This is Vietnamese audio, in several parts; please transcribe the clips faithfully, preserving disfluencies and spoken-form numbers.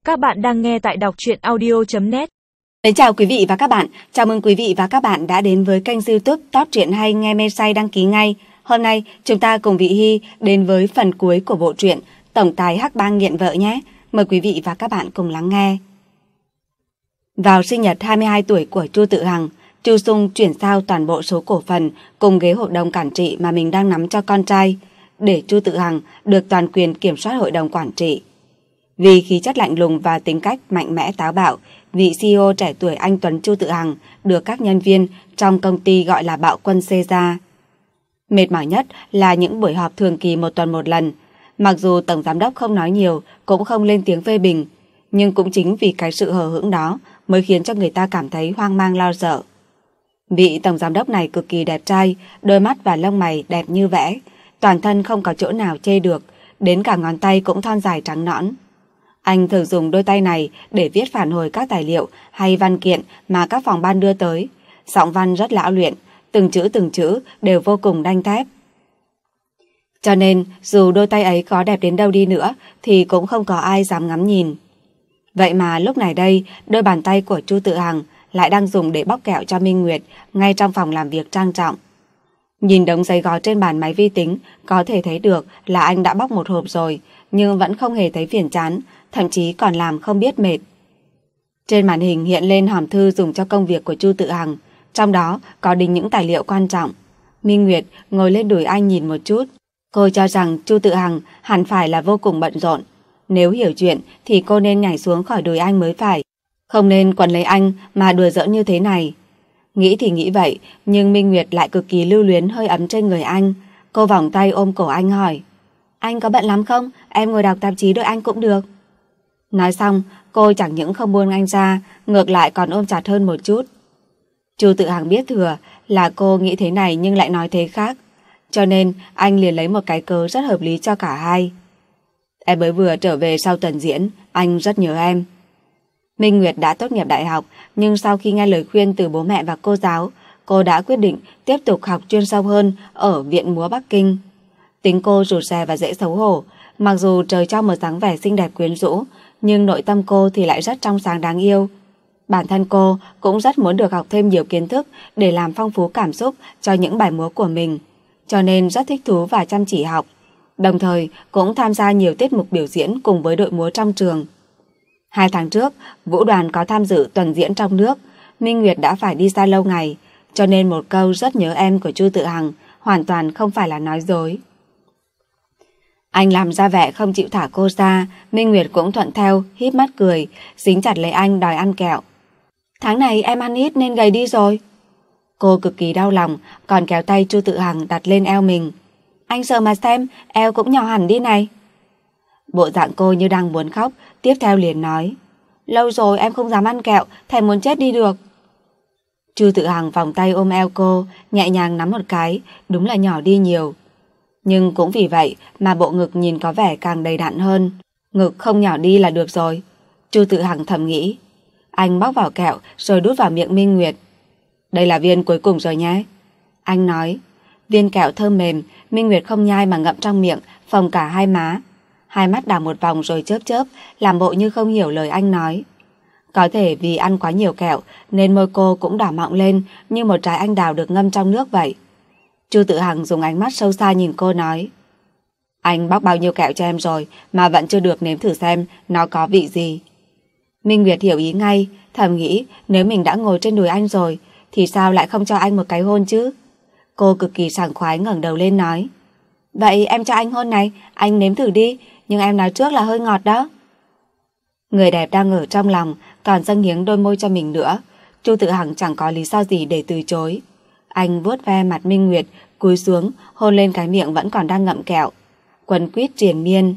Các bạn đang nghe tại đọc truyện audio chấm net. Mến chào quý vị và các bạn, chào mừng quý vị và các bạn đã đến với kênh YouTube Top Truyện Hay Nghe Mê Say đăng ký ngay. Hôm nay chúng ta cùng Vị Hy đến với phần cuối của bộ truyện Tổng tài Hắc Bang nghiện vợ nhé. Mời quý vị và các bạn cùng lắng nghe. Vào sinh nhật hai mươi hai tuổi của Chu Tự Hằng, Chu Sung chuyển giao toàn bộ số cổ phần cùng ghế hội đồng quản trị mà mình đang nắm cho con trai, để Chu Tự Hằng được toàn quyền kiểm soát hội đồng quản trị. Vì khí chất lạnh lùng và tính cách mạnh mẽ táo bạo, vị xê e ô trẻ tuổi anh tuấn Chu Tự Hằng được các nhân viên trong công ty gọi là bạo quân xê ra. Mệt mỏi nhất là những buổi họp thường kỳ một tuần một lần. Mặc dù tổng giám đốc không nói nhiều, cũng không lên tiếng phê bình, nhưng cũng chính vì cái sự hờ hững đó mới khiến cho người ta cảm thấy hoang mang lo sợ. Vị tổng giám đốc này cực kỳ đẹp trai, đôi mắt và lông mày đẹp như vẽ, toàn thân không có chỗ nào chê được, đến cả ngón tay cũng thon dài trắng nõn. Anh thường dùng đôi tay này để viết phản hồi các tài liệu hay văn kiện mà các phòng ban đưa tới. Giọng văn rất lão luyện, từng chữ từng chữ đều vô cùng đanh thép. Cho nên dù đôi tay ấy có đẹp đến đâu đi nữa thì cũng không có ai dám ngắm nhìn. Vậy mà lúc này đây, đôi bàn tay của Chu Tự Hằng lại đang dùng để bóc kẹo cho Minh Nguyệt ngay trong phòng làm việc trang trọng. Nhìn đống giấy gói trên bàn máy vi tính, có thể thấy được là anh đã bóc một hộp rồi, nhưng vẫn không hề thấy phiền chán, thậm chí còn làm không biết mệt. Trên màn hình hiện lên hòm thư dùng cho công việc của Chu Tự Hằng, trong đó có đính những tài liệu quan trọng. Minh Nguyệt ngồi lên đùi anh nhìn một chút. Cô cho rằng Chu Tự Hằng hẳn phải là vô cùng bận rộn. Nếu hiểu chuyện thì cô nên nhảy xuống khỏi đùi anh mới phải, không nên quấn lấy anh mà đùa giỡn như thế này. Nghĩ thì nghĩ vậy, nhưng Minh Nguyệt lại cực kỳ lưu luyến hơi ấm trên người anh. Cô vòng tay ôm cổ anh hỏi: "Anh có bận lắm không? Em ngồi đọc tạp chí đợi anh cũng được." Nói xong, cô chẳng những không buông anh ra, ngược lại còn ôm chặt hơn một chút. Chu Tự Hằng biết thừa là cô nghĩ thế này nhưng lại nói thế khác, cho nên anh liền lấy một cái cớ rất hợp lý cho cả hai. "Em mới vừa trở về sau tuần diễn, anh rất nhớ em." Minh Nguyệt đã tốt nghiệp đại học, nhưng sau khi nghe lời khuyên từ bố mẹ và cô giáo, cô đã quyết định tiếp tục học chuyên sâu hơn ở Viện Múa Bắc Kinh. Tính cô rụt rè và dễ xấu hổ, mặc dù trời cho một dáng vẻ xinh đẹp quyến rũ, nhưng nội tâm cô thì lại rất trong sáng đáng yêu. Bản thân cô cũng rất muốn được học thêm nhiều kiến thức để làm phong phú cảm xúc cho những bài múa của mình, cho nên rất thích thú và chăm chỉ học, đồng thời cũng tham gia nhiều tiết mục biểu diễn cùng với đội múa trong trường. Hai tháng trước, vũ đoàn có tham dự tuần diễn trong nước, Minh Nguyệt đã phải đi xa lâu ngày, cho nên một câu rất nhớ em của Chu Tự Hằng hoàn toàn không phải là nói dối. Anh làm ra vẻ không chịu thả cô ra, Minh Nguyệt cũng thuận theo, híp mắt cười, dính chặt lấy anh đòi ăn kẹo. "Tháng này em ăn ít nên gầy đi rồi." Cô cực kỳ đau lòng, còn kéo tay Chu Tự Hằng đặt lên eo mình. "Anh sợ mà xem, eo cũng nhỏ hẳn đi này." Bộ dạng cô như đang muốn khóc, tiếp theo liền nói: "Lâu rồi em không dám ăn kẹo, thèm muốn chết đi được." Chu Tự Hằng vòng tay ôm eo cô, nhẹ nhàng nắm một cái, đúng là nhỏ đi nhiều. Nhưng cũng vì vậy mà bộ ngực nhìn có vẻ càng đầy đặn hơn. Ngực không nhỏ đi là được rồi, Chu Tự Hằng thầm nghĩ. Anh bóc vào kẹo rồi đút vào miệng Minh Nguyệt. "Đây là viên cuối cùng rồi nhé," anh nói. Viên kẹo thơm mềm, Minh Nguyệt không nhai mà ngậm trong miệng, phồng cả hai má. Hai mắt đảo một vòng rồi chớp chớp, làm bộ như không hiểu lời anh nói. Có thể vì ăn quá nhiều kẹo nên môi cô cũng đỏ mọng lên như một trái anh đào được ngâm trong nước vậy. Chu Tự Hằng dùng ánh mắt sâu xa nhìn cô nói: "Anh bóc bao nhiêu kẹo cho em rồi mà vẫn chưa được nếm thử xem nó có vị gì." Minh Nguyệt hiểu ý ngay, thầm nghĩ nếu mình đã ngồi trên đùi anh rồi thì sao lại không cho anh một cái hôn chứ. Cô cực kỳ sảng khoái ngẩng đầu lên nói: "Vậy em cho anh hôn này, anh nếm thử đi, nhưng em nói trước là hơi ngọt đó." Người đẹp đang ở trong lòng còn dâng hiến đôi môi cho mình nữa, Chu Tự Hằng chẳng có lý do gì để từ chối. Anh vuốt ve mặt Minh Nguyệt, cúi xuống hôn lên cái miệng vẫn còn đang ngậm kẹo. Quấn quýt triền miên.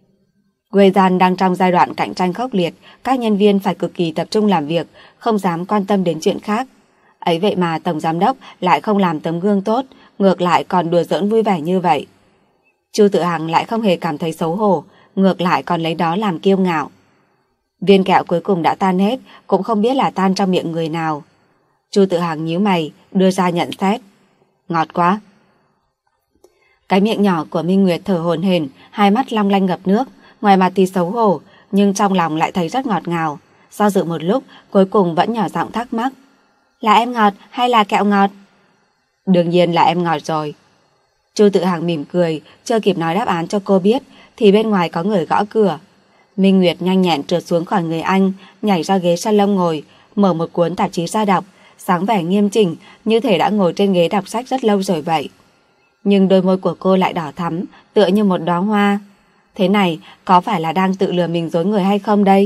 Quê gian đang trong giai đoạn cạnh tranh khốc liệt, các nhân viên phải cực kỳ tập trung làm việc, không dám quan tâm đến chuyện khác. Ấy vậy mà tổng giám đốc lại không làm tấm gương tốt, ngược lại còn đùa giỡn vui vẻ như vậy. Chu Tự Hằng lại không hề cảm thấy xấu hổ, ngược lại còn lấy đó làm kiêu ngạo. Viên kẹo cuối cùng đã tan hết, cũng không biết là tan trong miệng người nào. Chu Tự Hằng nhíu mày, đưa ra nhận xét: "Ngọt quá." Cái miệng nhỏ của Minh Nguyệt thở hổn hển, hai mắt long lanh ngập nước, ngoài mặt thì xấu hổ, nhưng trong lòng lại thấy rất ngọt ngào. Do dự một lúc, cuối cùng vẫn nhỏ giọng thắc mắc. Là em ngọt hay là kẹo ngọt? Đương nhiên là em ngọt rồi. Chu Tự Hằng mỉm cười, chưa kịp nói đáp án cho cô biết, thì bên ngoài có người gõ cửa. Minh Nguyệt nhanh nhẹn trượt xuống khỏi người anh, nhảy ra ghế salon ngồi, mở một cuốn tạp chí ra đọc, sáng vẻ nghiêm chỉnh, như thể đã ngồi trên ghế đọc sách rất lâu rồi vậy. Nhưng đôi môi của cô lại đỏ thắm, tựa như một đóa hoa. Thế này, có phải là đang tự lừa mình dối người hay không đây?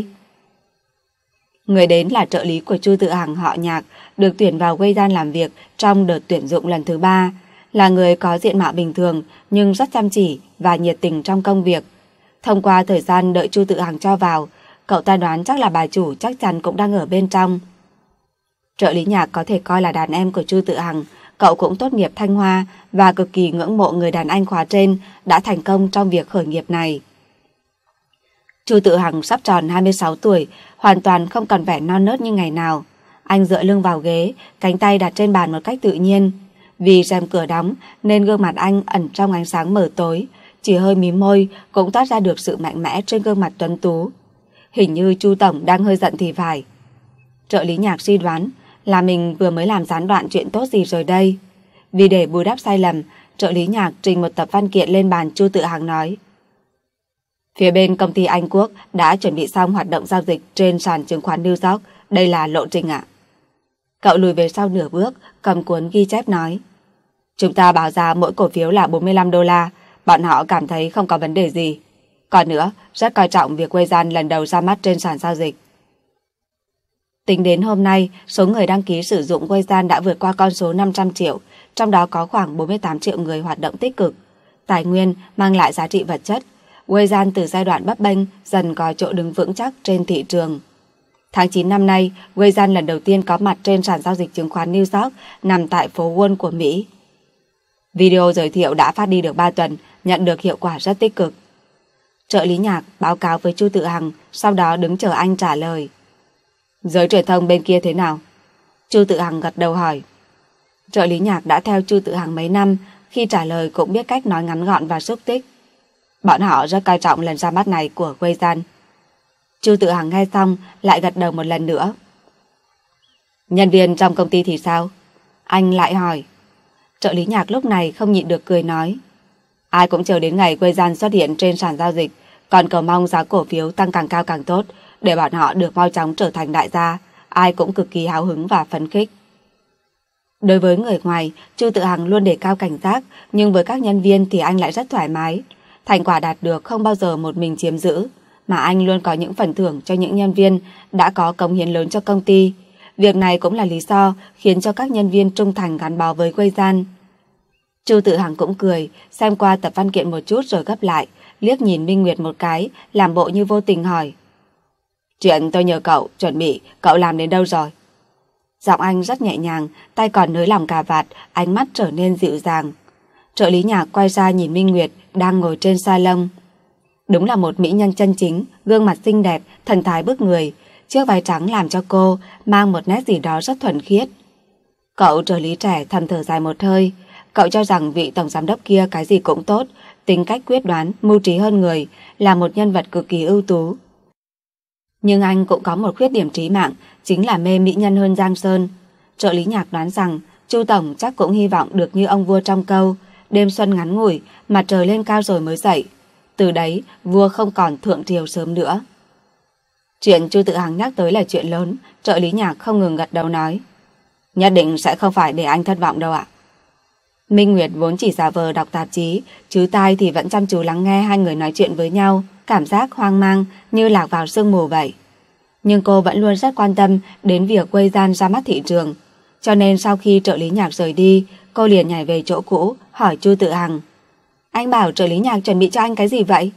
Người đến là trợ lý của Chu Tự Hằng họ Nhạc, được tuyển vào Quây Gian làm việc trong đợt tuyển dụng lần thứ ba. Là người có diện mạo bình thường nhưng rất chăm chỉ và nhiệt tình trong công việc. Thông qua thời gian đợi Chu Tự Hằng cho vào, cậu ta đoán chắc là bà chủ chắc chắn cũng đang ở bên trong. Trợ lý Nhạc có thể coi là đàn em của Chu Tự Hằng. Cậu cũng tốt nghiệp Thanh Hoa và cực kỳ ngưỡng mộ người đàn anh khóa trên đã thành công trong việc khởi nghiệp này. Chu Tự Hằng sắp tròn hai mươi sáu tuổi, hoàn toàn không còn vẻ non nớt như ngày nào. Anh dựa lưng vào ghế, cánh tay đặt trên bàn một cách tự nhiên. Vì rèm cửa đóng nên gương mặt anh ẩn trong ánh sáng mờ tối, chỉ hơi mím môi cũng toát ra được sự mạnh mẽ trên gương mặt tuấn tú. Hình như Chu tổng đang hơi giận thì phải. Trợ lý Nhạc suy đoán là mình vừa mới làm gián đoạn chuyện tốt gì rồi đây. Vì để bù đắp sai lầm, trợ lý Nhạc trình một tập văn kiện lên bàn. Chu Tự Hằng nói: Phía bên công ty Anh Quốc đã chuẩn bị xong hoạt động giao dịch trên sàn chứng khoán New York. Đây là lộ trình ạ. Cậu lùi về sau nửa bước, cầm cuốn ghi chép nói: Chúng ta báo giá mỗi cổ phiếu là bốn mươi lăm đô la. Bọn họ cảm thấy không có vấn đề gì. Còn nữa, rất coi trọng việc Quây Gian lần đầu ra mắt trên sàn giao dịch. Tính đến hôm nay, số người đăng ký sử dụng Quây Gian đã vượt qua con số năm trăm triệu, trong đó có khoảng bốn mươi tám triệu người hoạt động tích cực. Tài nguyên mang lại giá trị vật chất. Quây Gian từ giai đoạn bấp bênh dần có chỗ đứng vững chắc trên thị trường. Tháng chín năm nay, Quây Gian lần đầu tiên có mặt trên sàn giao dịch chứng khoán New York nằm tại phố Wall của Mỹ. Video giới thiệu đã phát đi được ba tuần, nhận được hiệu quả rất tích cực. Trợ lý Nhạc báo cáo với Chu Tự Hằng, sau đó đứng chờ anh trả lời. Giới truyền thông bên kia thế nào? Chu Tự Hằng gật đầu hỏi. Trợ lý Nhạc đã theo Chu Tự Hằng mấy năm, khi trả lời cũng biết cách nói ngắn gọn và xúc tích. Bọn họ rất coi trọng lần ra mắt này của Quây Gian. Chu Tự Hằng nghe xong lại gật đầu một lần nữa. Nhân viên trong công ty thì sao? Anh lại hỏi. Trợ lý Nhạc lúc này không nhịn được cười nói: Ai cũng chờ đến ngày Quây Gian xuất hiện trên sàn giao dịch, còn cầu mong giá cổ phiếu tăng càng cao càng tốt, để bọn họ được mau chóng trở thành đại gia. Ai cũng cực kỳ hào hứng và phấn khích. Đối với người ngoài, Chu Tự Hằng luôn đề cao cảnh giác, nhưng với các nhân viên thì anh lại rất thoải mái. Thành quả đạt được không bao giờ một mình chiếm giữ, mà anh luôn có những phần thưởng cho những nhân viên đã có cống hiến lớn cho công ty. Việc này cũng là lý do khiến cho các nhân viên trung thành gắn bó với Quây Gian. Chu Tự Hằng cũng cười, xem qua tập văn kiện một chút rồi gấp lại, liếc nhìn Minh Nguyệt một cái, làm bộ như vô tình hỏi: Chuyện tôi nhờ cậu chuẩn bị, cậu làm đến đâu rồi? Giọng anh rất nhẹ nhàng, tay còn nới lỏng cà vạt, ánh mắt trở nên dịu dàng. Trợ lý Nhạc quay ra nhìn Minh Nguyệt đang ngồi trên salon. Đúng là một mỹ nhân chân chính, gương mặt xinh đẹp, thần thái bức người. Chiếc váy trắng làm cho cô mang một nét gì đó rất thuần khiết. Cậu trợ lý trẻ thầm thở dài một hơi. Cậu cho rằng vị tổng giám đốc kia cái gì cũng tốt, tính cách quyết đoán, mưu trí hơn người, là một nhân vật cực kỳ ưu tú. Nhưng anh cũng có một khuyết điểm trí mạng, chính là mê mỹ nhân hơn Giang Sơn. Trợ lý Nhạc đoán rằng Chu tổng chắc cũng hy vọng được như ông vua trong câu: đêm xuân ngắn ngủi, mặt trời lên cao rồi mới dậy. Từ đấy, vua không còn thượng triều sớm nữa. Chuyện Chu Tự Hằng nhắc tới là chuyện lớn. Trợ lý Nhạc không ngừng gật đầu nói: Nhất định sẽ không phải để anh thất vọng đâu ạ. Minh Nguyệt vốn chỉ giả vờ đọc tạp chí, chứ tai thì vẫn chăm chú lắng nghe hai người nói chuyện với nhau, cảm giác hoang mang như lạc vào sương mù vậy. Nhưng cô vẫn luôn rất quan tâm đến việc Quây Gian ra mắt thị trường, cho nên sau khi trợ lý Nhạc rời đi, cô liền nhảy về chỗ cũ, hỏi Chu Tự Hằng: Anh bảo trợ lý Nhạc chuẩn bị cho anh cái gì vậy?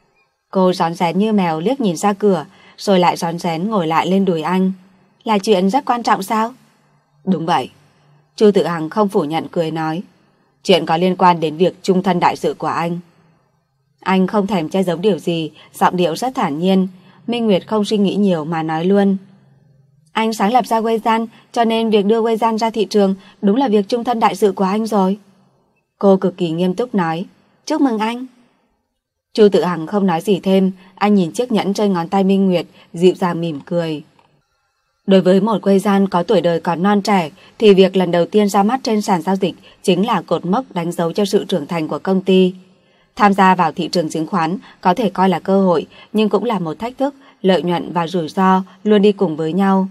Cô rón rén như mèo liếc nhìn ra cửa, rồi lại rón rén ngồi lại lên đùi anh. Là chuyện rất quan trọng sao? Đúng vậy. Chu Tự Hằng không phủ nhận, cười nói: Chuyện có liên quan đến việc trung thân đại sự của anh. Anh không thèm che giấu điều gì, giọng điệu rất thản nhiên. Minh Nguyệt không suy nghĩ nhiều mà nói luôn: Anh sáng lập ra Quây Gian, cho nên việc đưa Quây Gian ra thị trường đúng là việc trung thân đại sự của anh rồi. Cô cực kỳ nghiêm túc nói: Chúc mừng anh. Chu Tự Hằng không nói gì thêm, anh nhìn chiếc nhẫn trên ngón tay Minh Nguyệt, dịu dàng mỉm cười. Đối với một quây gian có tuổi đời còn non trẻ, thì việc lần đầu tiên ra mắt trên sàn giao dịch chính là cột mốc đánh dấu cho sự trưởng thành của công ty. Tham gia vào thị trường chứng khoán có thể coi là cơ hội, nhưng cũng là một thách thức, lợi nhuận và rủi ro luôn đi cùng với nhau.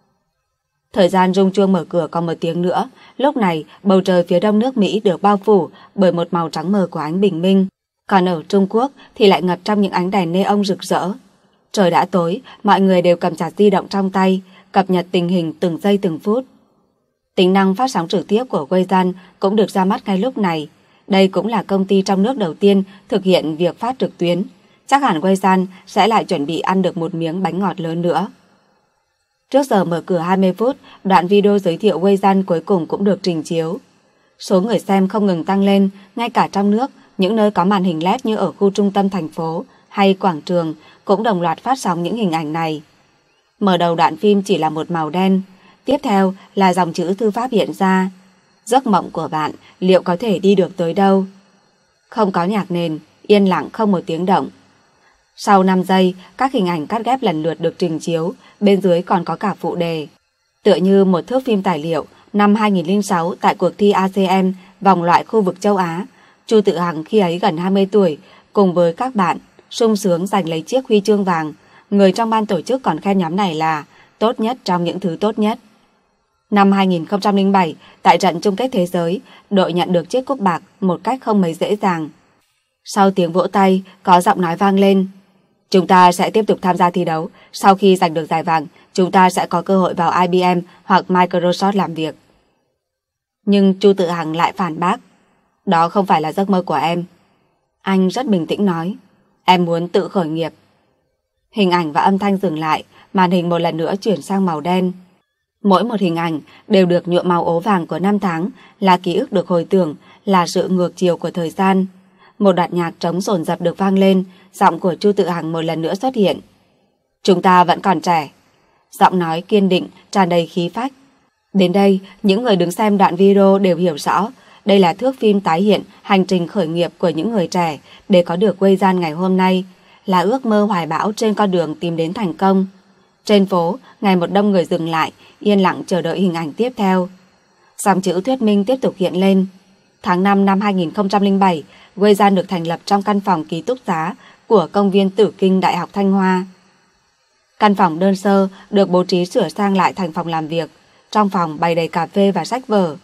Thời gian rung chuông mở cửa còn một tiếng nữa, lúc này bầu trời phía đông nước Mỹ được bao phủ bởi một màu trắng mờ của ánh bình minh, còn ở Trung Quốc thì lại ngập trong những ánh đèn neon rực rỡ. Trời đã tối, mọi người đều cầm chặt di động trong tay, cập nhật tình hình từng giây từng phút. Tính năng phát sóng trực tiếp của Weisan cũng được ra mắt ngay lúc này. Đây cũng là công ty trong nước đầu tiên thực hiện việc phát trực tuyến. Chắc hẳn Weisan sẽ lại chuẩn bị ăn được một miếng bánh ngọt lớn nữa. Trước giờ mở cửa hai mươi phút, đoạn video giới thiệu Weisan cuối cùng cũng được trình chiếu. Số người xem không ngừng tăng lên, ngay cả trong nước, những nơi có màn hình led như ở khu trung tâm thành phố hay quảng trường cũng đồng loạt phát sóng những hình ảnh này. Mở đầu đoạn phim chỉ là một màu đen, tiếp theo là dòng chữ thư pháp hiện ra. Giấc mộng của bạn liệu có thể đi được tới đâu? Không có nhạc nền, yên lặng không một tiếng động. Sau năm giây, các hình ảnh cắt ghép lần lượt được trình chiếu, bên dưới còn có cả phụ đề. Tựa như một thước phim tài liệu, năm hai nghìn lẻ sáu tại cuộc thi a xê em vòng loại khu vực châu Á, Chu Tự Hằng khi ấy gần hai mươi tuổi, cùng với các bạn, sung sướng giành lấy chiếc huy chương vàng. Người trong ban tổ chức còn khen nhóm này là tốt nhất trong những thứ tốt nhất. Năm hai nghìn không trăm lẻ bảy, tại trận chung kết thế giới, đội nhận được chiếc cúp bạc một cách không mấy dễ dàng. Sau tiếng vỗ tay, có giọng nói vang lên. Chúng ta sẽ tiếp tục tham gia thi đấu. Sau khi giành được giải vàng, chúng ta sẽ có cơ hội vào i bê em hoặc Microsoft làm việc. Nhưng Chu Tự Hằng lại phản bác. Đó không phải là giấc mơ của em. Anh rất bình tĩnh nói. Em muốn tự khởi nghiệp. Hình ảnh và âm thanh dừng lại, màn hình một lần nữa chuyển sang màu đen. Mỗi một hình ảnh đều được nhuộm màu ố vàng của năm tháng, là ký ức được hồi tưởng, là sự ngược chiều của thời gian. Một đoạn nhạc trống dồn dập được vang lên, giọng của Chu Tự Hằng một lần nữa xuất hiện. Chúng ta vẫn còn trẻ. Giọng nói kiên định, tràn đầy khí phách. Đến đây, những người đứng xem đoạn video đều hiểu rõ, đây là thước phim tái hiện hành trình khởi nghiệp của những người trẻ để có được Weisan ngày hôm nay, là ước mơ hoài bão trên con đường tìm đến thành công. Trên phố, ngày một đông người dừng lại, yên lặng chờ đợi hình ảnh tiếp theo. Dòng chữ thuyết minh tiếp tục hiện lên. Tháng năm năm hai nghìn không trăm lẻ bảy, Weisan được thành lập trong căn phòng ký túc xá của công viên Tử Kinh Đại học Thanh Hoa. Căn phòng đơn sơ được bố trí sửa sang lại thành phòng làm việc. Trong phòng bày đầy cà phê và sách vở.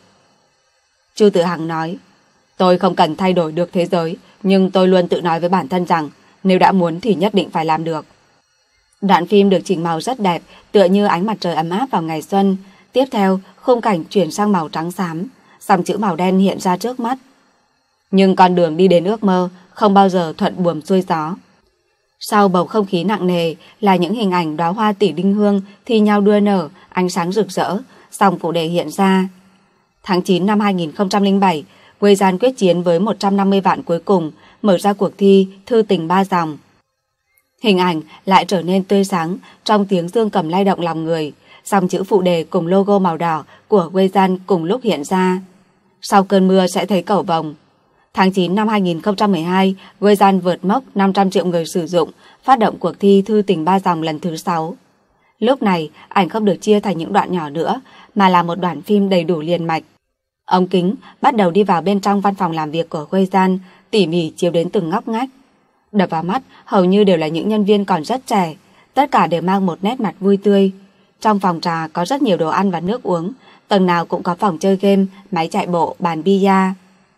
Chu Tự Hằng nói, tôi không cần thay đổi được thế giới, nhưng tôi luôn tự nói với bản thân rằng nếu đã muốn thì nhất định phải làm được. Đoạn phim được chỉnh màu rất đẹp, tựa như ánh mặt trời ấm áp vào ngày xuân. Tiếp theo, khung cảnh chuyển sang màu trắng xám, dòng chữ màu đen hiện ra trước mắt. Nhưng con đường đi đến ước mơ không bao giờ thuận buồm xuôi gió. Sau bầu không khí nặng nề là những hình ảnh đóa hoa tỷ đinh hương thi nhau đua nở, ánh sáng rực rỡ, dòng phụ đề hiện ra. Tháng chín năm hai nghìn không trăm lẻ bảy, Weisan quyết chiến với một trăm năm mươi vạn cuối cùng, mở ra cuộc thi Thư tình ba dòng. Hình ảnh lại trở nên tươi sáng trong tiếng dương cầm lay động lòng người, dòng chữ phụ đề cùng logo màu đỏ của Weisan cùng lúc hiện ra. Sau cơn mưa sẽ thấy cầu vồng. Tháng chín năm hai nghìn không trăm mười hai, Weisan vượt mốc năm trăm triệu người sử dụng, phát động cuộc thi Thư tình ba dòng lần thứ sáu. Lúc này, ảnh không được chia thành những đoạn nhỏ nữa, mà là một đoạn phim đầy đủ liền mạch. Ống kính bắt đầu đi vào bên trong văn phòng làm việc của Weisan, tỉ mỉ chiếu đến từng ngóc ngách. Đập vào mắt hầu như đều là những nhân viên còn rất trẻ, tất cả đều mang một nét mặt vui tươi. Trong phòng trà có rất nhiều đồ ăn và nước uống, tầng nào cũng có phòng chơi game, máy chạy bộ, bàn bia.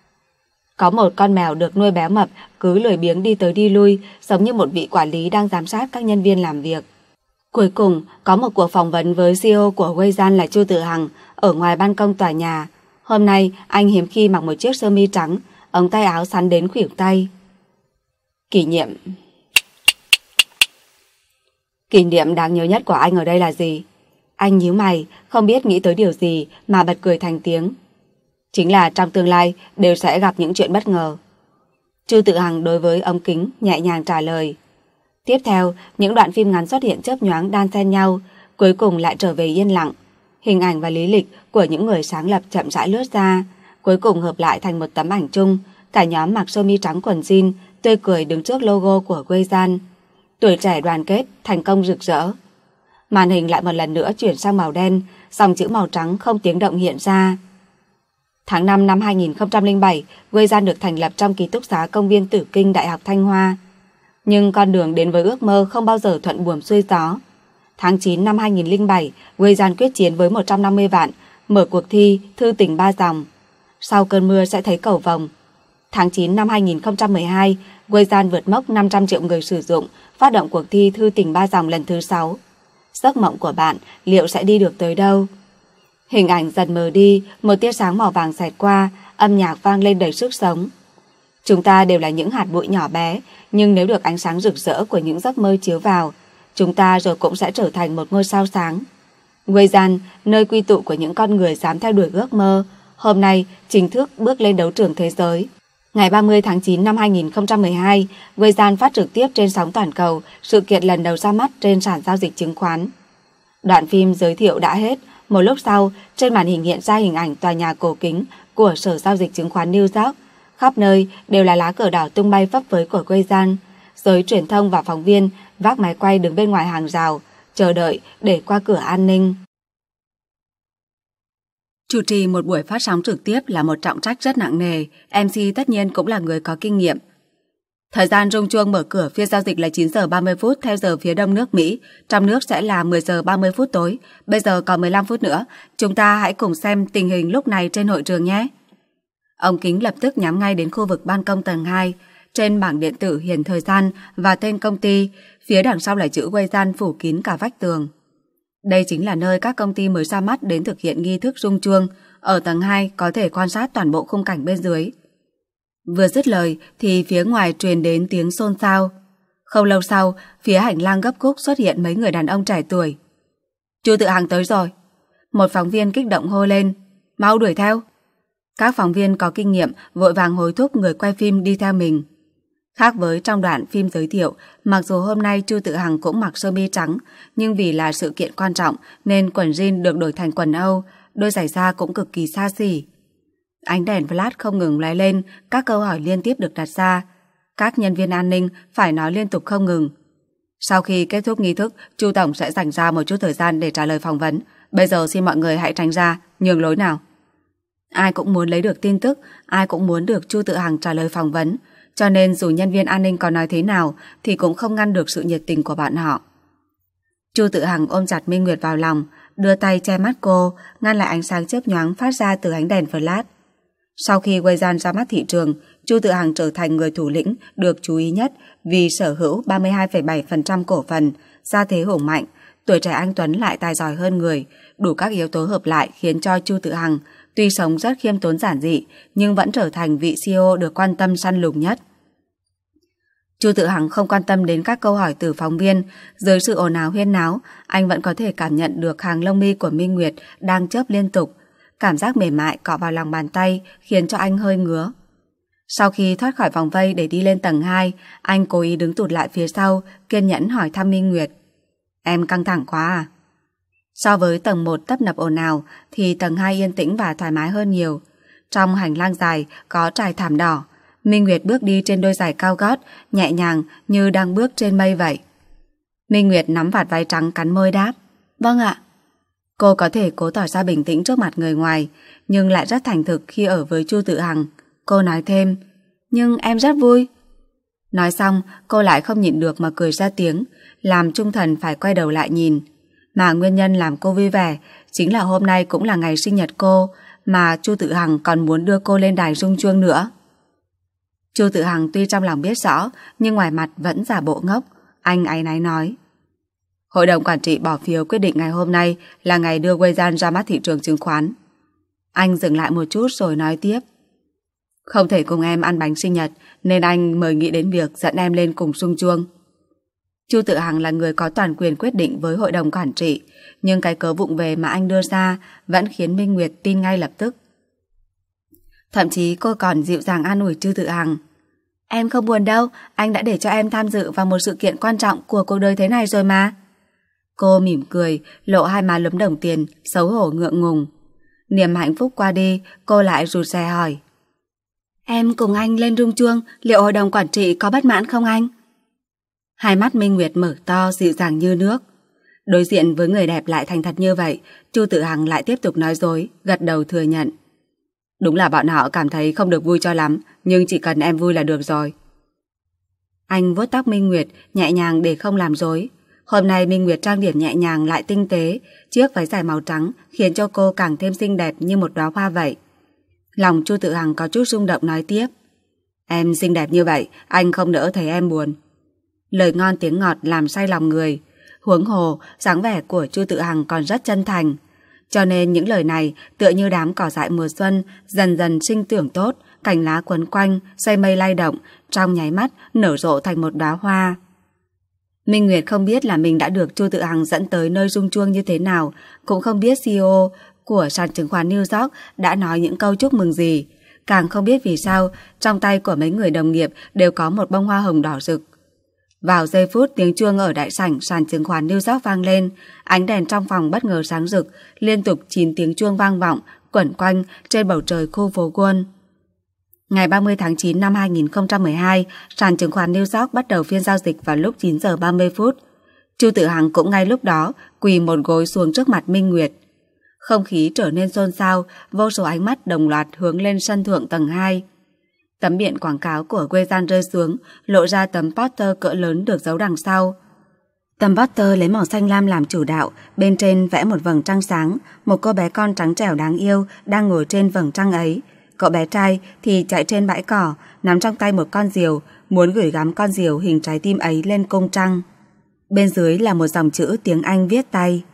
Có một con mèo được nuôi béo mập cứ lười biếng đi tới đi lui, giống như một vị quản lý đang giám sát các nhân viên làm việc. Cuối cùng, có một cuộc phỏng vấn với xê e ô của Weisan là Chu Tự Hằng ở ngoài ban công tòa nhà. Hôm nay, anh hiếm khi mặc một chiếc sơ mi trắng, ống tay áo sắn đến khuỷu tay. Kỷ niệm... Kỷ niệm đáng nhớ nhất của anh ở đây là gì? Anh nhíu mày, không biết nghĩ tới điều gì mà bật cười thành tiếng. Chính là trong tương lai đều sẽ gặp những chuyện bất ngờ. Chu Tự Hằng đối với ống kính nhẹ nhàng trả lời. Tiếp theo, những đoạn phim ngắn xuất hiện chớp nhoáng đan xen nhau, cuối cùng lại trở về yên lặng. Hình ảnh và lý lịch của những người sáng lập chậm rãi lướt ra, cuối cùng hợp lại thành một tấm ảnh chung, cả nhóm mặc sơ mi trắng quần jean, tươi cười đứng trước logo của Weisan. Tuổi trẻ đoàn kết, thành công rực rỡ. Màn hình lại một lần nữa chuyển sang màu đen, dòng chữ màu trắng không tiếng động hiện ra. Tháng năm năm hai nghìn không trăm lẻ bảy, Weisan được thành lập trong ký túc xá công viên Tử Kinh Đại học Thanh Hoa. Nhưng con đường đến với ước mơ không bao giờ thuận buồm xuôi gió. Tháng chín năm hai nghìn không trăm lẻ bảy, Weisan quyết chiến với một trăm năm mươi vạn, mở cuộc thi Thư tình ba dòng. Sau cơn mưa sẽ thấy cầu vồng. Tháng chín năm hai nghìn không trăm mười hai, Weisan vượt mốc năm trăm triệu người sử dụng, phát động cuộc thi Thư tình ba dòng lần thứ sáu. Giấc mộng của bạn liệu sẽ đi được tới đâu? Hình ảnh dần mờ đi, một tia sáng màu vàng xẹt qua, âm nhạc vang lên đầy sức sống. Chúng ta đều là những hạt bụi nhỏ bé, nhưng nếu được ánh sáng rực rỡ của những giấc mơ chiếu vào, chúng ta rồi cũng sẽ trở thành một ngôi sao sáng. Weisan, nơi quy tụ của những con người dám theo đuổi ước mơ, hôm nay chính thức bước lên đấu trường thế giới. Ngày ba mươi tháng chín năm hai nghìn không trăm mười hai, Weisan phát trực tiếp trên sóng toàn cầu sự kiện lần đầu ra mắt trên sàn giao dịch chứng khoán. Đoạn phim giới thiệu đã hết, một lúc sau, trên màn hình hiện ra hình ảnh tòa nhà cổ kính của Sở Giao dịch Chứng khoán New York. Khắp nơi đều là lá cờ đỏ tung bay phấp phới của Weisan. Giới truyền thông và phóng viên vác máy quay đứng bên ngoài hàng rào, chờ đợi để qua cửa an ninh. Chủ trì một buổi phát sóng trực tiếp là một trọng trách rất nặng nề, em xê tất nhiên cũng là người có kinh nghiệm. Thời gian rung chuông mở cửa phiên giao dịch là chín giờ ba mươi phút theo giờ phía đông nước Mỹ, trong nước sẽ là mười giờ ba mươi phút tối. Bây giờ còn mười lăm phút nữa, chúng ta hãy cùng xem tình hình lúc này trên hội trường nhé. Ống kính lập tức nhắm ngay đến khu vực ban công tầng hai. Trên bảng điện tử hiển thời gian và tên công ty, phía đằng sau là chữ Weisan phủ kín cả vách tường. Đây chính là nơi các công ty mới ra mắt đến thực hiện nghi thức rung chuông. Ở tầng hai có thể quan sát toàn bộ khung cảnh bên dưới. Vừa dứt lời thì phía ngoài truyền đến tiếng xôn xao. Không lâu sau, phía hành lang gấp khúc xuất hiện mấy người đàn ông trẻ tuổi. Chu Tự Hằng tới rồi. Một phóng viên kích động hô lên. Mau đuổi theo. Các phóng viên có kinh nghiệm vội vàng hối thúc người quay phim đi theo mình. Khác với trong đoạn phim giới thiệu, mặc dù hôm nay Chu Tự Hằng cũng mặc sơ mi trắng, nhưng vì là sự kiện quan trọng nên quần jean được đổi thành quần Âu, đôi giày da cũng cực kỳ xa xỉ. Ánh đèn flash không ngừng lóe lên, các câu hỏi liên tiếp được đặt ra. Các nhân viên an ninh phải nói liên tục không ngừng. Sau khi kết thúc nghi thức, Chu Tổng sẽ dành ra một chút thời gian để trả lời phỏng vấn. Bây giờ xin mọi người hãy tránh ra, nhường lối nào. Ai cũng muốn lấy được tin tức, ai cũng muốn được Chu Tự Hằng trả lời phỏng vấn. Cho nên dù nhân viên an ninh có nói thế nào thì cũng không ngăn được sự nhiệt tình của bọn họ. Chu Tự Hằng ôm chặt Minh Nguyệt vào lòng, đưa tay che mắt cô, ngăn lại ánh sáng chớp nhoáng phát ra từ ánh đèn flash. Sau khi Weisan ra mắt thị trường, Chu Tự Hằng trở thành người thủ lĩnh được chú ý nhất vì sở hữu ba mươi hai phẩy bảy phần trăm cổ phần, gia thế hùng mạnh, tuổi trẻ anh tuấn lại tài giỏi hơn người, đủ các yếu tố hợp lại khiến cho Chu Tự Hằng tuy sống rất khiêm tốn giản dị nhưng vẫn trở thành vị xê e ô được quan tâm săn lùng nhất. Chu Tự Hằng không quan tâm đến các câu hỏi từ phóng viên, dưới sự ồn ào huyên náo, anh vẫn có thể cảm nhận được hàng lông mi của Minh Nguyệt đang chớp liên tục. Cảm giác mềm mại cọ vào lòng bàn tay khiến cho anh hơi ngứa. Sau khi thoát khỏi vòng vây để đi lên tầng hai, anh cố ý đứng tụt lại phía sau, kiên nhẫn hỏi thăm Minh Nguyệt. Em căng thẳng quá à? So với tầng một tấp nập ồn ào thì tầng hai yên tĩnh và thoải mái hơn nhiều. Trong hành lang dài có trải thảm đỏ, Minh Nguyệt bước đi trên đôi giày cao gót, nhẹ nhàng như đang bước trên mây vậy. Minh Nguyệt nắm vạt váy trắng cắn môi đáp. Vâng ạ. Cô có thể cố tỏ ra bình tĩnh trước mặt người ngoài, nhưng lại rất thành thực khi ở với Chu Tự Hằng. Cô nói thêm, nhưng em rất vui. Nói xong, cô lại không nhịn được mà cười ra tiếng, làm Trung Thần phải quay đầu lại nhìn. Mà nguyên nhân làm cô vui vẻ chính là hôm nay cũng là ngày sinh nhật cô, mà Chu Tự Hằng còn muốn đưa cô lên đài rung chuông nữa. Chu Tự Hằng tuy trong lòng biết rõ, nhưng ngoài mặt vẫn giả bộ ngốc. Anh áy náy nói. Hội đồng quản trị bỏ phiếu quyết định ngày hôm nay là ngày đưa Weisan ra mắt thị trường chứng khoán. Anh dừng lại một chút rồi nói tiếp. Không thể cùng em ăn bánh sinh nhật, nên anh mời nghĩ đến việc dẫn em lên cùng rung chuông. Chu Tự Hằng là người có toàn quyền quyết định với hội đồng quản trị, nhưng cái cớ vụng về mà anh đưa ra vẫn khiến Minh Nguyệt tin ngay lập tức. Thậm chí cô còn dịu dàng an ủi Chu Tự Hằng. Em không buồn đâu, anh đã để cho em tham dự vào một sự kiện quan trọng của cuộc đời thế này rồi mà. Cô mỉm cười, lộ hai má lúm đồng tiền, xấu hổ ngượng ngùng. Niềm hạnh phúc qua đi, cô lại rụt rè hỏi. Em cùng anh lên rung chuông, liệu hội đồng quản trị có bất mãn không anh? Hai mắt Minh Nguyệt mở to dịu dàng như nước. Đối diện với người đẹp lại thành thật như vậy, Chu Tự Hằng lại tiếp tục nói dối, gật đầu thừa nhận. Đúng là bọn họ cảm thấy không được vui cho lắm, nhưng chỉ cần em vui là được rồi. Anh vuốt tóc Minh Nguyệt, nhẹ nhàng để không làm rối. Hôm nay Minh Nguyệt trang điểm nhẹ nhàng lại tinh tế, chiếc váy dài màu trắng khiến cho cô càng thêm xinh đẹp như một đóa hoa vậy. Lòng Chu Tự Hằng có chút rung động nói tiếp. Em xinh đẹp như vậy, anh không nỡ thấy em buồn. Lời ngon tiếng ngọt làm say lòng người. Huống hồ, dáng vẻ của Chu Tự Hằng còn rất chân thành. Cho nên những lời này tựa như đám cỏ dại mùa xuân, dần dần sinh trưởng tốt, cành lá quấn quanh, xây mây lay động, trong nháy mắt nở rộ thành một đóa hoa. Minh Nguyệt không biết là mình đã được Chu Tự Hằng dẫn tới nơi rung chuông như thế nào, cũng không biết xê e ô của sàn chứng khoán New York đã nói những câu chúc mừng gì, càng không biết vì sao trong tay của mấy người đồng nghiệp đều có một bông hoa hồng đỏ rực. Vào giây phút tiếng chuông ở đại sảnh sàn chứng khoán New York vang lên, ánh đèn trong phòng bất ngờ sáng rực, liên tục chín tiếng chuông vang vọng quẩn quanh trên bầu trời khu phố Wall. Ngày ba mươi tháng chín năm hai nghìn không trăm mười hai, sàn chứng khoán New York bắt đầu phiên giao dịch vào lúc chín giờ ba mươi phút. Chu Tự Hằng cũng ngay lúc đó quỳ một gối xuống trước mặt Minh Nguyệt. Không khí trở nên xôn xao, vô số ánh mắt đồng loạt hướng lên sân thượng tầng hai. Tấm biển quảng cáo của Quezan rơi xuống, lộ ra tấm poster cỡ lớn được giấu đằng sau. Tấm poster lấy màu xanh lam làm chủ đạo, bên trên vẽ một vầng trăng sáng, một cô bé con trắng trẻo đáng yêu đang ngồi trên vầng trăng ấy. Cậu bé trai thì chạy trên bãi cỏ, nắm trong tay một con diều, muốn gửi gắm con diều hình trái tim ấy lên cung trăng. Bên dưới là một dòng chữ tiếng Anh viết tay.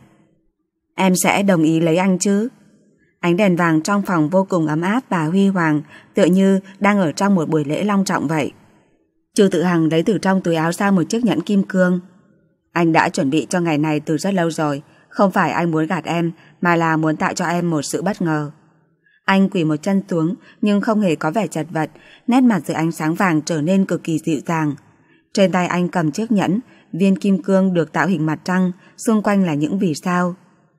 Em sẽ đồng ý lấy anh chứ? Ánh đèn vàng trong phòng vô cùng ấm áp và huy hoàng, tựa như đang ở trong một buổi lễ long trọng vậy. Chu Tự Hằng lấy từ trong túi áo ra một chiếc nhẫn kim cương. Anh đã chuẩn bị cho ngày này từ rất lâu rồi, không phải anh muốn gạt em, mà là muốn tạo cho em một sự bất ngờ. Anh quỳ một chân xuống nhưng không hề có vẻ chật vật, nét mặt dưới ánh sáng vàng trở nên cực kỳ dịu dàng. Trên tay anh cầm chiếc nhẫn, viên kim cương được tạo hình mặt trăng, xung quanh là những vì sao.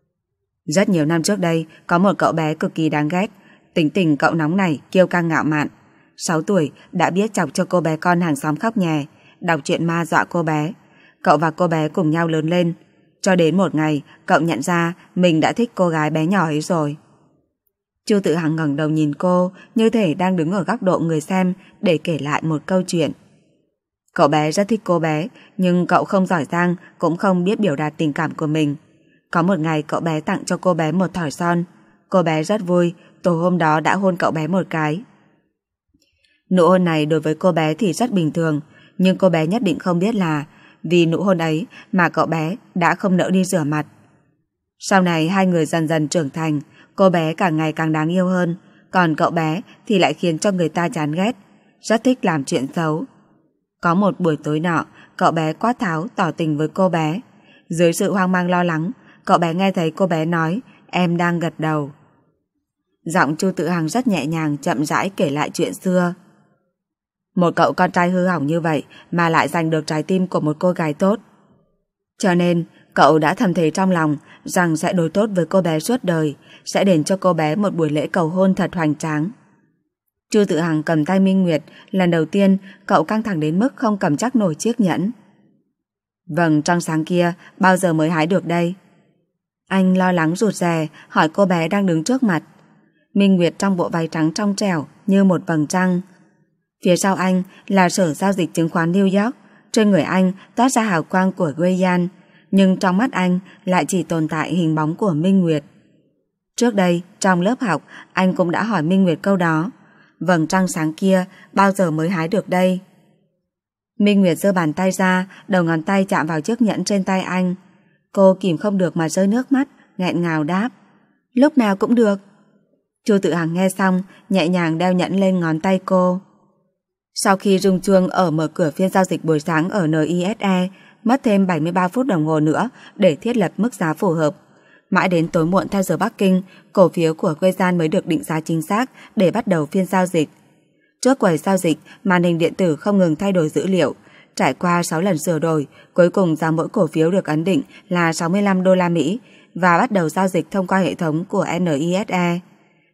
Rất nhiều năm trước đây, có một cậu bé cực kỳ đáng ghét. Tính tình cậu nóng nảy, kiêu căng ngạo mạn. sáu tuổi đã biết chọc cho cô bé con hàng xóm khóc nhè, đọc truyện ma dọa cô bé. Cậu và cô bé cùng nhau lớn lên. Cho đến một ngày, cậu nhận ra mình đã thích cô gái bé nhỏ ấy rồi. Chu Tự Hằng ngẩng đầu nhìn cô, như thể đang đứng ở góc độ người xem để kể lại một câu chuyện. Cậu bé rất thích cô bé, nhưng cậu không giỏi giang, cũng không biết biểu đạt tình cảm của mình. Có một ngày cậu bé tặng cho cô bé một thỏi son. Cô bé rất vui, tối hôm đó đã hôn cậu bé một cái. Nụ hôn này đối với cô bé thì rất bình thường, nhưng cô bé nhất định không biết là vì nụ hôn ấy mà cậu bé đã không nỡ đi rửa mặt. Sau này hai người dần dần trưởng thành, cô bé càng ngày càng đáng yêu hơn, còn cậu bé thì lại khiến cho người ta chán ghét, rất thích làm chuyện xấu. Có một buổi tối nọ, cậu bé quát tháo tỏ tình với cô bé. Dưới sự hoang mang lo lắng, cậu bé nghe thấy cô bé nói em đang gật đầu. Giọng Chu Tự Hằng rất nhẹ nhàng chậm rãi kể lại chuyện xưa. Một cậu con trai hư hỏng như vậy mà lại giành được trái tim của một cô gái tốt. Cho nên cậu đã thầm thề trong lòng rằng sẽ đối tốt với cô bé suốt đời, sẽ đền cho cô bé một buổi lễ cầu hôn thật hoành tráng. Chu Tự Hằng cầm tay Minh Nguyệt, lần đầu tiên cậu căng thẳng đến mức không cầm chắc nổi chiếc nhẫn. Vầng trăng sáng kia bao giờ mới hái được đây? Anh lo lắng rụt rè hỏi cô bé đang đứng trước mặt. Minh Nguyệt trong bộ váy trắng trong trẻo như một vầng trăng. Phía sau anh là sở giao dịch chứng khoán New York, trên người anh toát ra hào quang của Guyan, nhưng trong mắt anh lại chỉ tồn tại hình bóng của Minh Nguyệt. Trước đây, trong lớp học, anh cũng đã hỏi Minh Nguyệt câu đó. Vầng trăng sáng kia bao giờ mới hái được đây? Minh Nguyệt giơ bàn tay ra, đầu ngón tay chạm vào chiếc nhẫn trên tay anh. Cô kìm không được mà rơi nước mắt, nghẹn ngào đáp. Lúc nào cũng được. Chu Tự Hằng nghe xong, nhẹ nhàng đeo nhẫn lên ngón tay cô. Sau khi rung chuông ở mở cửa phiên giao dịch buổi sáng ở en i ét e, mất thêm bảy mươi ba phút đồng hồ nữa để thiết lập mức giá phù hợp. Mãi đến tối muộn theo giờ Bắc Kinh, cổ phiếu của Quezan mới được định giá chính xác để bắt đầu phiên giao dịch. Trước quầy giao dịch, màn hình điện tử không ngừng thay đổi dữ liệu. Trải qua sáu lần sửa đổi, cuối cùng giá mỗi cổ phiếu được ấn định là sáu mươi lăm đô la Mỹ và bắt đầu giao dịch thông qua hệ thống của en i ét e.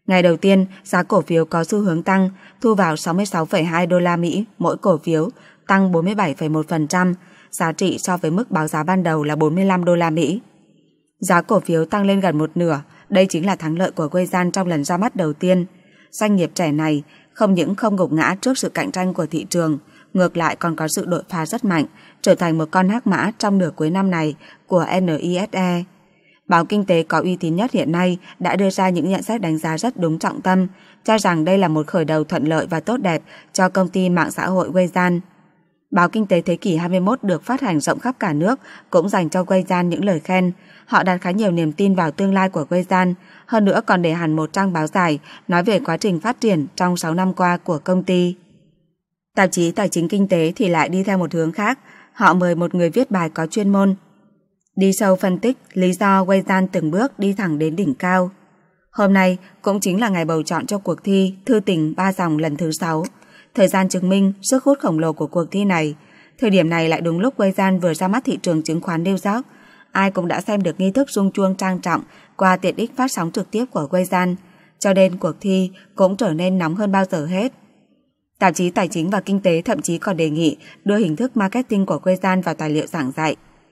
Ngày đầu tiên, giá cổ phiếu có xu hướng tăng, thu vào sáu mươi sáu phẩy hai đô la Mỹ mỗi cổ phiếu, tăng bốn mươi bảy phẩy một phần trăm, giá trị so với mức báo giá ban đầu là bốn mươi lăm đô la Mỹ. Giá cổ phiếu tăng lên gần một nửa, đây chính là thắng lợi của Weisan trong lần ra mắt đầu tiên. Doanh nghiệp trẻ này không những không gục ngã trước sự cạnh tranh của thị trường, ngược lại còn có sự đột phá rất mạnh, trở thành một con hắc mã trong nửa cuối năm này của en i ét e. Báo kinh tế có uy tín nhất hiện nay đã đưa ra những nhận xét đánh giá rất đúng trọng tâm, cho rằng đây là một khởi đầu thuận lợi và tốt đẹp cho công ty mạng xã hội Weisan. Báo Kinh tế Thế kỷ hai mươi mốt được phát hành rộng khắp cả nước cũng dành cho Weisan những lời khen. Họ đặt khá nhiều niềm tin vào tương lai của Weisan, hơn nữa còn để hẳn một trang báo dài nói về quá trình phát triển trong sáu năm qua của công ty. Tạp chí Tài chính Kinh tế thì lại đi theo một hướng khác. Họ mời một người viết bài có chuyên môn, đi sâu phân tích lý do Weisan từng bước đi thẳng đến đỉnh cao. Hôm nay cũng chính là ngày bầu chọn cho cuộc thi Thư tình ba dòng lần thứ sáu. Thời gian chứng minh sức hút khổng lồ của cuộc thi này. Thời điểm này lại đúng lúc Weisan vừa ra mắt thị trường chứng khoán New York. Ai cũng đã xem được nghi thức rung chuông trang trọng qua tiện ích phát sóng trực tiếp của Weisan, cho nên cuộc thi cũng trở nên nóng hơn bao giờ hết. Tạp chí Tài chính và Kinh tế thậm chí còn đề nghị đưa hình thức marketing của Weisan vào tài liệu giảng dạy.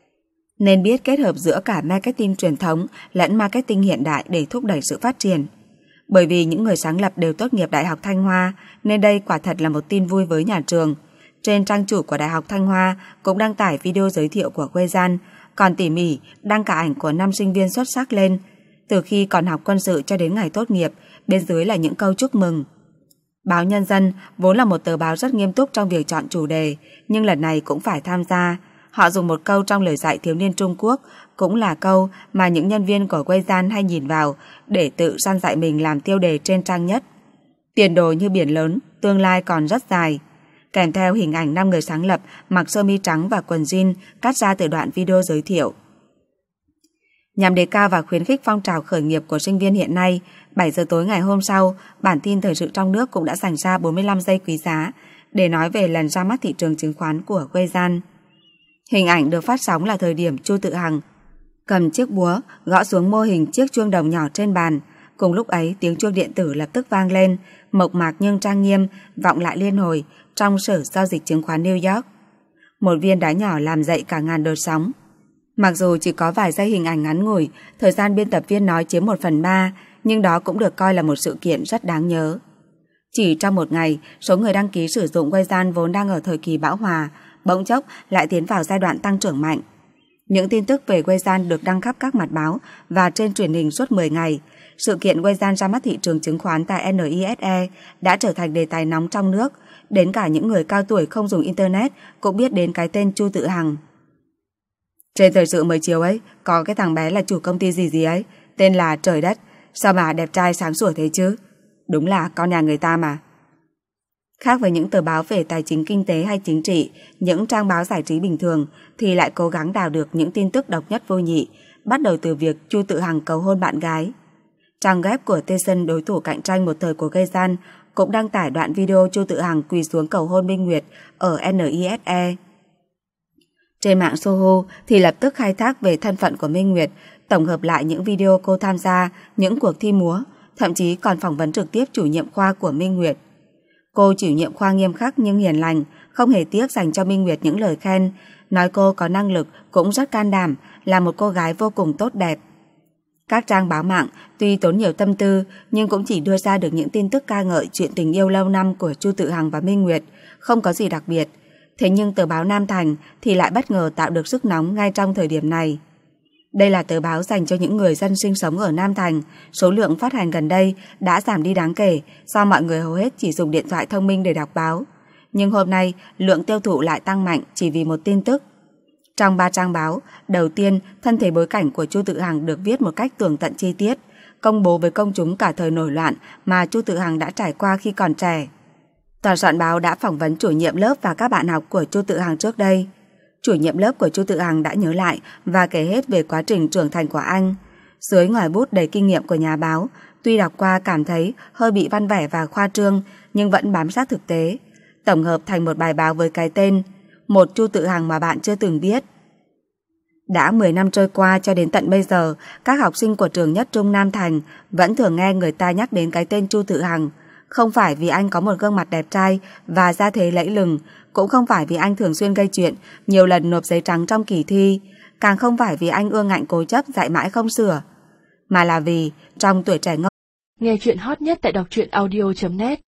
Nên biết kết hợp giữa cả marketing truyền thống lẫn marketing hiện đại để thúc đẩy sự phát triển. Bởi vì những người sáng lập đều tốt nghiệp Đại học Thanh Hoa, nên đây quả thật là một tin vui với nhà trường. Trên trang chủ của Đại học Thanh Hoa cũng đăng tải video giới thiệu của Weisan, còn tỉ mỉ đăng cả ảnh của năm sinh viên xuất sắc lên. Từ khi còn học quân sự cho đến ngày tốt nghiệp, bên dưới là những câu chúc mừng. Báo Nhân dân vốn là một tờ báo rất nghiêm túc trong việc chọn chủ đề, nhưng lần này cũng phải tham gia. Họ dùng một câu trong lời dạy thiếu niên Trung Quốc, cũng là câu mà những nhân viên của Weisan hay nhìn vào để tự săn dạy mình làm tiêu đề trên trang nhất. Tiền đồ như biển lớn, tương lai còn rất dài. Kèm theo hình ảnh năm người sáng lập mặc sơ mi trắng và quần jean cắt ra từ đoạn video giới thiệu. Nhằm đề cao và khuyến khích phong trào khởi nghiệp của sinh viên hiện nay, bảy giờ tối ngày hôm sau, bản tin thời sự trong nước cũng đã dành ra bốn mươi lăm giây quý giá để nói về lần ra mắt thị trường chứng khoán của Weisan. Hình ảnh được phát sóng là thời điểm Chu Tự Hằng cầm chiếc búa gõ xuống mô hình chiếc chuông đồng nhỏ trên bàn. Cùng lúc ấy tiếng chuông điện tử lập tức vang lên, mộc mạc nhưng trang nghiêm, vọng lại liên hồi trong sở giao dịch chứng khoán New York. Một viên đá nhỏ làm dậy cả ngàn đợt sóng. Mặc dù chỉ có vài giây hình ảnh ngắn ngủi, thời gian biên tập viên nói chiếm một phần ba, nhưng đó cũng được coi là một sự kiện rất đáng nhớ. Chỉ trong một ngày, số người đăng ký sử dụng Weisan vốn đang ở thời kỳ bão hòa, bỗng chốc lại tiến vào giai đoạn tăng trưởng mạnh. Những tin tức về Weisan được đăng khắp các mặt báo và trên truyền hình suốt mười ngày. Sự kiện Weisan ra mắt thị trường chứng khoán tại en i ét e đã trở thành đề tài nóng trong nước, đến cả những người cao tuổi không dùng Internet cũng biết đến cái tên Chu Tự Hằng. Trên thời sự mới chiều ấy, có cái thằng bé là chủ công ty gì gì ấy, tên là Trời Đất, sao mà đẹp trai sáng sủa thế chứ? Đúng là con nhà người ta mà. Khác với những tờ báo về tài chính kinh tế hay chính trị, những trang báo giải trí bình thường thì lại cố gắng đào được những tin tức độc nhất vô nhị, bắt đầu từ việc Chu Tự Hằng cầu hôn bạn gái. Trang web của Tyson, đối thủ cạnh tranh một thời của Weisan, cũng đăng tải đoạn video Chu Tự Hằng quỳ xuống cầu hôn Minh Nguyệt ở en i ét e. Trên mạng Soho thì lập tức khai thác về thân phận của Minh Nguyệt, tổng hợp lại những video cô tham gia, những cuộc thi múa, thậm chí còn phỏng vấn trực tiếp chủ nhiệm khoa của Minh Nguyệt. Cô chủ nhiệm khoa nghiêm khắc nhưng hiền lành, không hề tiếc dành cho Minh Nguyệt những lời khen, nói cô có năng lực, cũng rất can đảm, là một cô gái vô cùng tốt đẹp. Các trang báo mạng tuy tốn nhiều tâm tư nhưng cũng chỉ đưa ra được những tin tức ca ngợi chuyện tình yêu lâu năm của Chu Tự Hằng và Minh Nguyệt, không có gì đặc biệt. Thế nhưng tờ báo Nam Thành thì lại bất ngờ tạo được sức nóng ngay trong thời điểm này. Đây là tờ báo dành cho những người dân sinh sống ở Nam Thành, số lượng phát hành gần đây đã giảm đi đáng kể do mọi người hầu hết chỉ dùng điện thoại thông minh để đọc báo. Nhưng hôm nay, lượng tiêu thụ lại tăng mạnh chỉ vì một tin tức. Trong ba trang báo, đầu tiên, thân thể bối cảnh của Chu Tự Hằng được viết một cách tường tận chi tiết, công bố với công chúng cả thời nổi loạn mà Chu Tự Hằng đã trải qua khi còn trẻ. Tòa soạn báo đã phỏng vấn chủ nhiệm lớp và các bạn học của Chu Tự Hằng trước đây. Chủ nhiệm lớp của Chu Tự Hằng đã nhớ lại và kể hết về quá trình trưởng thành của anh. Dưới ngòi bút đầy kinh nghiệm của nhà báo, tuy đọc qua cảm thấy hơi bị văn vẻ và khoa trương nhưng vẫn bám sát thực tế, tổng hợp thành một bài báo với cái tên Một Chu Tự Hằng mà bạn chưa từng biết. Đã mười năm trôi qua, cho đến tận bây giờ, các học sinh của trường Nhất Trung Nam Thành vẫn thường nghe người ta nhắc đến cái tên Chu Tự Hằng. Không phải vì anh có một gương mặt đẹp trai và gia thế lẫy lừng, cũng không phải vì anh thường xuyên gây chuyện, nhiều lần nộp giấy trắng trong kỳ thi, càng không phải vì anh ương ngạnh cố chấp dạy mãi không sửa, mà là vì trong tuổi trẻ ngông. Nghe chuyện hot nhất tại đọc truyện audio chấm net.